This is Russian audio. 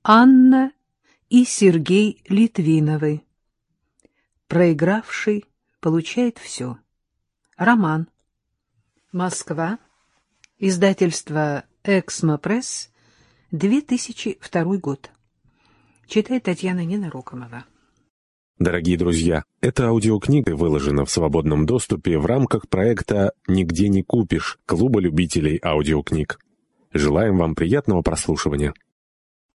Анна и Сергей Литвиновы. Проигравший получает все. Роман. Москва. Издательство «Эксмо Пресс», 2002 год. Читает Татьяна Ненарокомова. Дорогие друзья, эта аудиокнига выложена в свободном доступе в рамках проекта «Нигде не купишь» Клуба любителей аудиокниг. Желаем вам приятного прослушивания.